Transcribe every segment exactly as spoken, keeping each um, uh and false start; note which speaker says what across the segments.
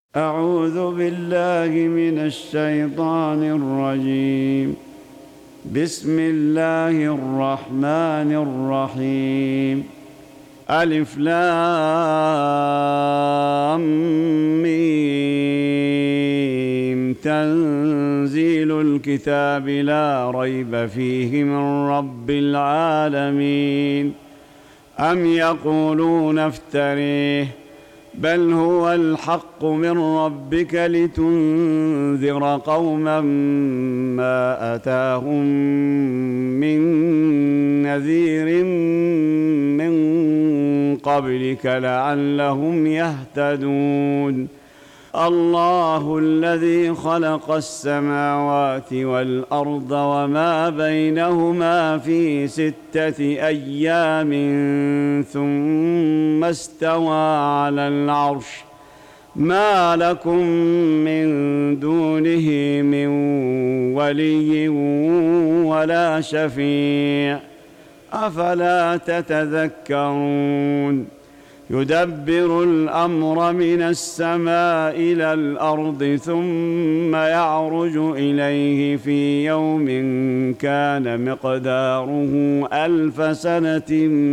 Speaker 1: أعوذ بالله من الشيطان الرجيم. بسم الله الرحمن الرحيم. ألف لام ميم. تنزيل الكتاب لا ريب فيه من رب العالمين. أم يقولون افتريه بل هو الحق من ربك لتنذر قوما ما أتاهم من نذير من قبلك لعلهم يهتدون. الله الذي خلق السماوات والأرض وما بينهما في ستة أيام ثم استوى على العرش ما لكم من دونه من ولي ولا شفيع أفلا تتذكرون. يدبر الأمر من السماء إلى الأرض ثم يعرج إليه في يوم كان مقداره ألف سنة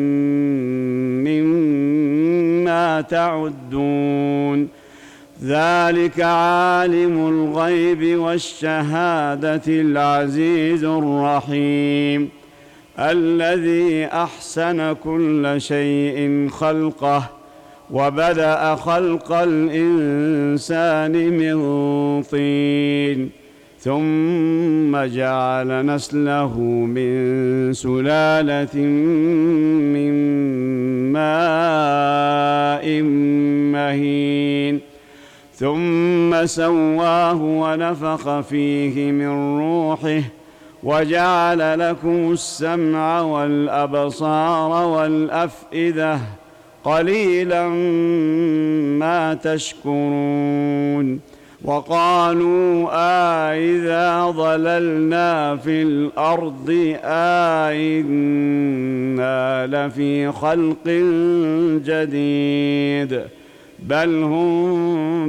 Speaker 1: مما تعدون. ذلك عالم الغيب والشهادة العزيز الرحيم الذي أحسن كل شيء خلقه وبدأ خلق الإنسان من طين ثم جعل نسله من سلالة من ماء مهين ثم سواه ونفخ فيه من روحه وجعل لكم السمع والأبصار والأفئدة قليلا ما تشكرون. وقالوا أإذا ضللنا في الأرض أإنا لفي خلق جديد بل هم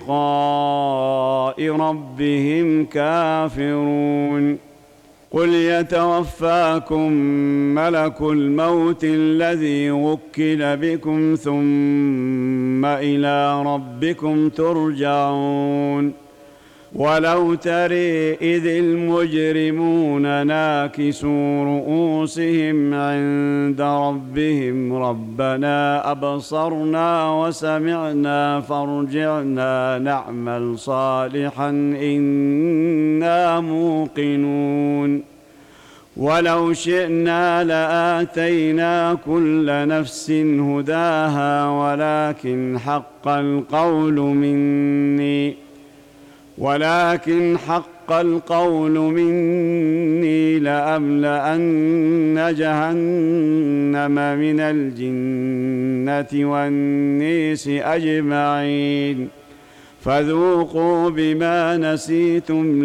Speaker 1: بلقاء ربهم كافرون. قل يتوفاكم ملك الموت الذي وكل بكم ثم إلى ربكم ترجعون. ولو ترى إذ المجرمون ناكسوا رؤوسهم عند ربهم ربنا أبصرنا وسمعنا فارجعنا نعمل صالحا إنا موقنون. ولو شئنا لآتينا كل نفس هداها ولكن حق القول مني ولكن حق القول مني لأملأن جهنم من الجنة والناس أجمعين فذوقوا بما نسيتم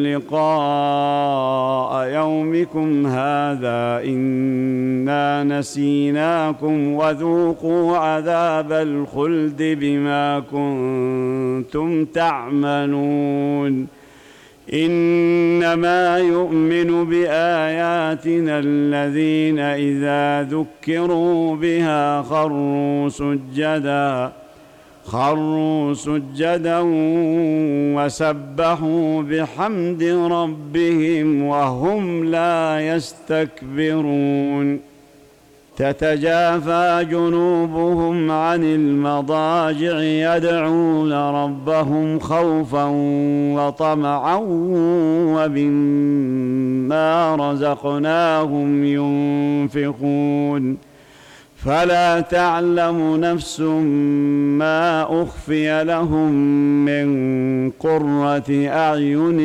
Speaker 1: لقاء يومكم هذا إنا نسيناكم وذوقوا عذاب الخلد بما كنتم تعملون. إنما يؤمن بآياتنا الذين إذا ذكروا بها خروا سجدا خروا سجدا وسبحوا بحمد ربهم وهم لا يستكبرون. تتجافى جنوبهم عن المضاجع يدعون ربهم خوفا وطمعا ومما رزقناهم ينفقون. فلا تعلم نفس ما أخفي لهم من قرة أعين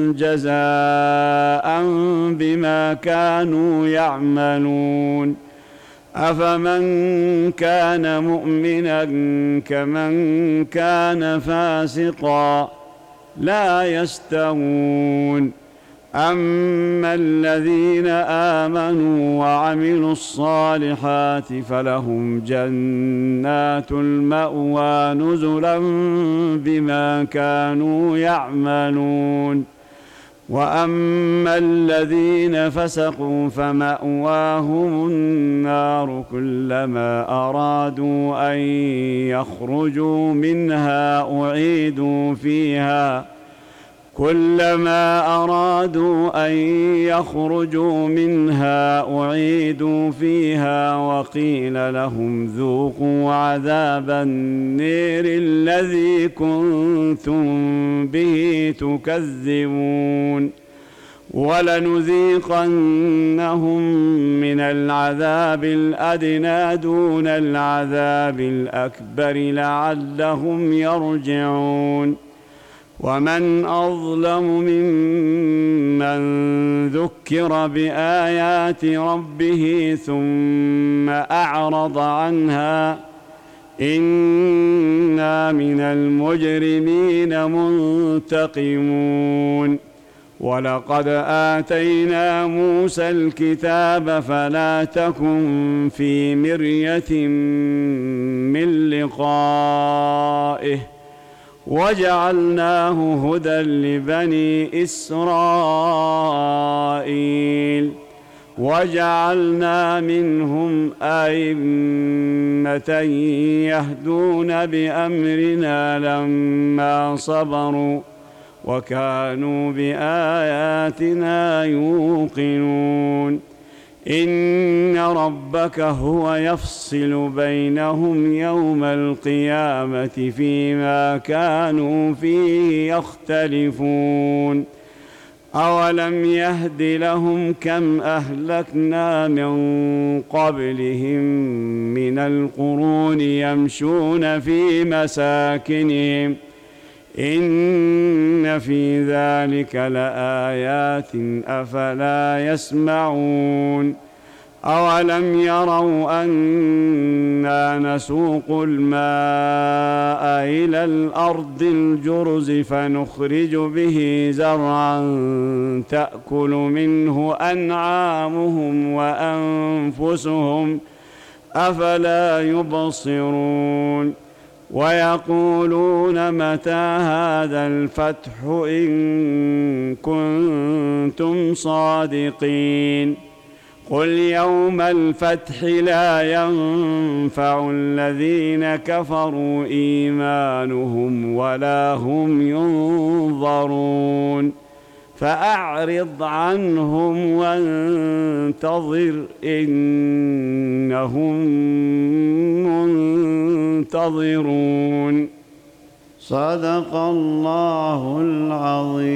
Speaker 1: جزاء بما كانوا يعملون. أفمن كان مؤمنا كمن كان فاسقا لا يستوون أما الذين آمنوا وعملوا الصالحات فلهم جنات المأوى نزلا بما كانوا يعملون. وأما الذين فسقوا فمأواهم النار كلما أرادوا أن يخرجوا منها أعيدوا فيها كلما أرادوا أن يخرجوا منها أعيدوا فيها وقيل لهم ذوقوا عذاب النير الذي كنتم به تكذبون. ولنذيقنهم من العذاب الأدنى دون العذاب الأكبر لعلهم يرجعون. ومن أظلم ممن ذكر بآيات ربه ثم أعرض عنها إنا من المجرمين منتقمون. ولقد آتينا موسى الكتاب فلا تكن في مرية من لقائه وجعلناه هدى لبني إسرائيل وجعلنا منهم أئمة يهدون بأمرنا لما صبروا وكانوا بآياتنا يوقنون. إن ربك هو يفصل بينهم يوم القيامة فيما كانوا فيه يختلفون. أولم يهد لهم كم أهلكنا من قبلهم من القرون يمشون في مساكنهم إن في ذلك لآيات أفلا يسمعون. أولم يروا أنا نسوق الماء إلى الأرض الجرز فنخرج به زرعا تأكل منه أنعامهم وأنفسهم أفلا يبصرون. ويقولون متى هذا الفتح إن كنتم صادقين قل يوم الفتح لا ينفع الذين كفروا إيمانهم ولا هم ينظرون. فأعرض عنهم وانتظر إنهم منتظرون. صدق الله العظيم.